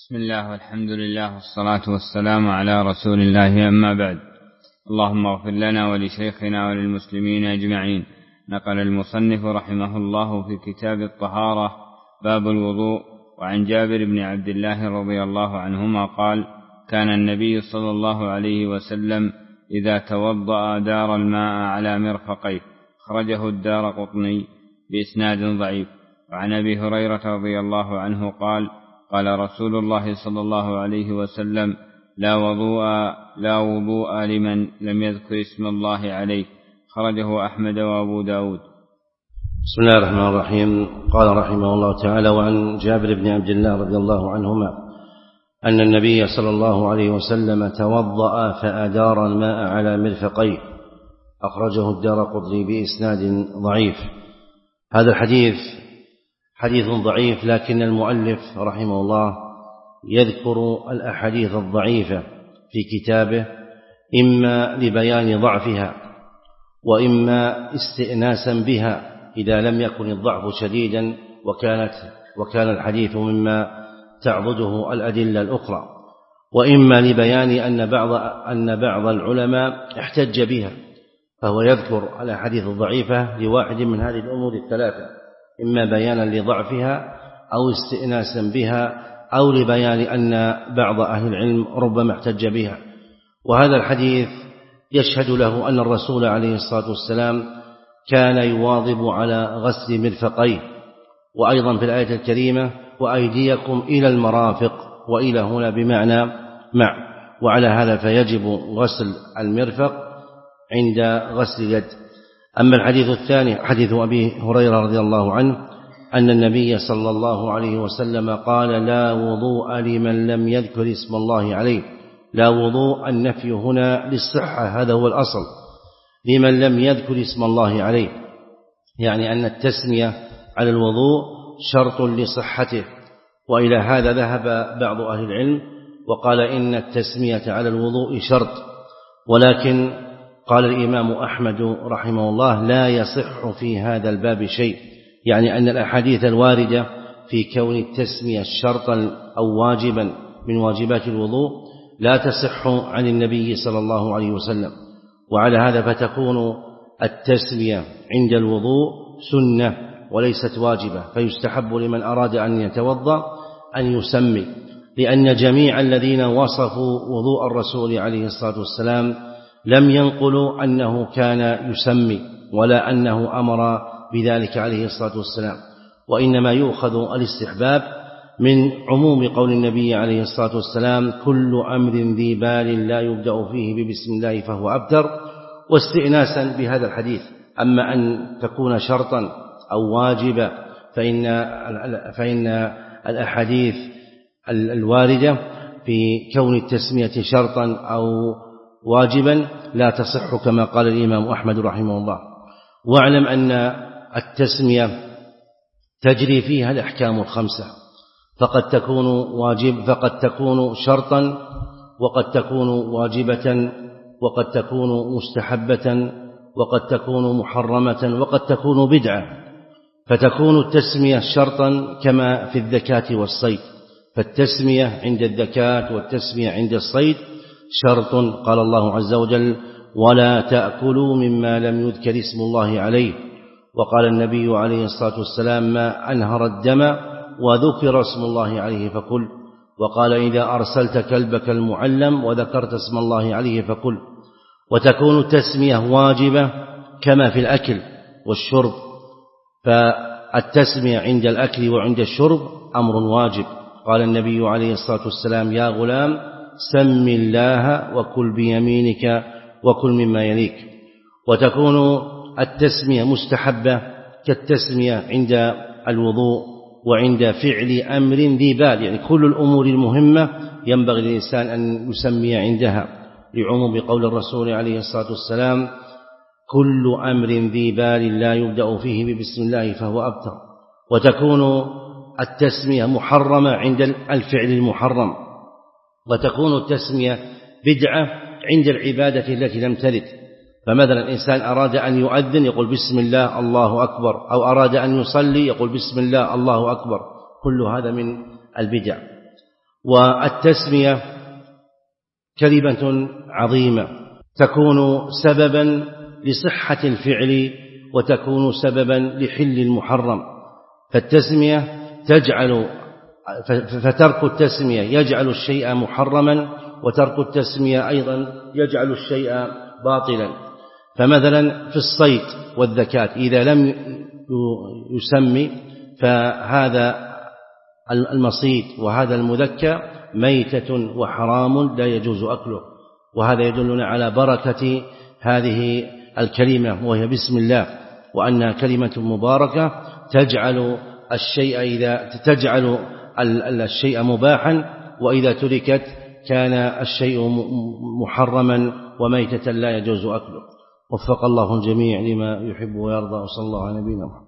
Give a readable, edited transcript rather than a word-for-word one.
بسم الله والحمد لله والصلاة والسلام على رسول الله، أما بعد. اللهم اغفر لنا ولشيخنا وللمسلمين أجمعين. نقل المصنف رحمه الله في كتاب الطهارة باب الوضوء، وعن جابر بن عبد الله رضي الله عنهما قال: كان النبي صلى الله عليه وسلم إذا توضأ دار الماء على مرفقيه، خرجه الدارقطني بإسناد ضعيف. وعن أبي هريرة رضي الله عنه قال: قال رسول الله صلى الله عليه وسلم: لا وضوء لمن لم يذكر اسم الله عليه، خرجه أحمد وأبو داود. بسم الله الرحمن الرحيم. قال رحمه الله تعالى: وعن جابر بن عبد الله رضي الله عنهما أن النبي صلى الله عليه وسلم توضأ فأدار الماء على مرفقيه، أخرجه الدارقطني بإسناد ضعيف. هذا الحديث حديث ضعيف، لكن المؤلف رحمه الله يذكر الأحاديث الضعيفة في كتابه إما لبيان ضعفها وإما استئناسا بها إذا لم يكن الضعف شديدا وكان الحديث مما تعبده الأدلة الأخرى، وإما لبيان أن بعض العلماء احتج بها، فهو يذكر الأحاديث الضعيفة لواحد من هذه الأمور الثلاثة، إما بيانا لضعفها أو استئناسا بها أو لبيان أن بعض أهل العلم ربما احتج بها. وهذا الحديث يشهد له أن الرسول عليه الصلاة والسلام كان يواظب على غسل مرفقيه، وأيضا في الآية الكريمة: وأيديكم إلى المرافق، وإلى هنا بمعنى مع، وعلى هذا فيجب غسل المرفق عند غسل اليد. أما الحديث الثاني حديث أبي هريرة رضي الله عنه أن النبي صلى الله عليه وسلم قال: لا وضوء لمن لم يذكر اسم الله عليه. لا وضوء، النفي هنا للصحة، هذا هو الأصل، لمن لم يذكر اسم الله عليه، يعني أن التسمية على الوضوء شرط لصحته. وإلى هذا ذهب بعض أهل العلم وقال إن التسمية على الوضوء شرط، ولكن قال الإمام أحمد رحمه الله: لا يصح في هذا الباب شيء، يعني أن الأحاديث الواردة في كون التسمية شرطا أو واجبا من واجبات الوضوء لا تصح عن النبي صلى الله عليه وسلم. وعلى هذا فتكون التسمية عند الوضوء سنة وليست واجبة، فيستحب لمن أراد أن يتوضأ أن يسمي، لأن جميع الذين وصفوا وضوء الرسول عليه الصلاة والسلام لم ينقلوا أنه كان يسمي ولا أنه أمر بذلك عليه الصلاة والسلام، وإنما يؤخذ الاستحباب من عموم قول النبي عليه الصلاة والسلام: كل أمر ذي بال لا يبدأ فيه ببسم الله فهو أبتر، واستئناسا بهذا الحديث. أما أن تكون شرطا أو واجبا فإن الأحاديث الواردة في كون التسمية شرطا أو واجبا لا تصح كما قال الإمام أحمد رحمه الله. واعلم أن التسمية تجري فيها الأحكام الخمسة، فقد تكون شرطا، وقد تكون واجبة، وقد تكون مستحبة، وقد تكون محرمة، وقد تكون بدعة. فتكون التسمية شرطا كما في الذكاة والصيد، فالتسمية عند الذكاة والتسمية عند الصيد شرط. قال الله عز وجل: ولا تأكلوا مما لم يذكر اسم الله عليه. وقال النبي عليه الصلاة والسلام: ما أنهر الدم وذكر اسم الله عليه فكل. وقال: إذا أرسلت كلبك المعلم وذكرت اسم الله عليه فكل. وتكون التسمية واجبة كما في الأكل والشرب، فالتسمية عند الأكل وعند الشرب أمر واجب. قال النبي عليه الصلاة والسلام: يا غلام سم الله وكل بيمينك وكل مما يليك. وتكون التسمية مستحبة كالتسمية عند الوضوء وعند فعل أمر ذي بال، يعني كل الأمور المهمة ينبغي للإنسان أن يسمي عندها، لعموم قول الرسول عليه الصلاة والسلام: كل أمر ذي بال لا يبدأ فيه ببسم الله فهو أبتر. وتكون التسمية محرمة عند الفعل المحرم، وتكون التسمية بدعة عند العبادة التي لم ترد. فمثلا إنسان أراد أن يؤذن يقول بسم الله الله أكبر، أو أراد أن يصلي يقول بسم الله الله أكبر، كل هذا من البدع. والتسمية كلمة عظيمة تكون سببا لصحة الفعل وتكون سببا لحل المحرم. فترك التسمية يجعل الشيء محرما، وترك التسمية أيضا يجعل الشيء باطلا. فمثلا في الصيد والذكاة إذا لم يسمي فهذا المصيد وهذا المذكى ميتة وحرام لا يجوز أكله. وهذا يدلنا على بركة هذه الكلمة وهي بسم الله، وأنها كلمة مباركة تجعل الشيء مباحا، وإذا تركت كان الشيء محرما وميتة لا يجوز أكله. وفق الله الجميع لما يحب ويرضى، وصلى الله على نبينا محمد.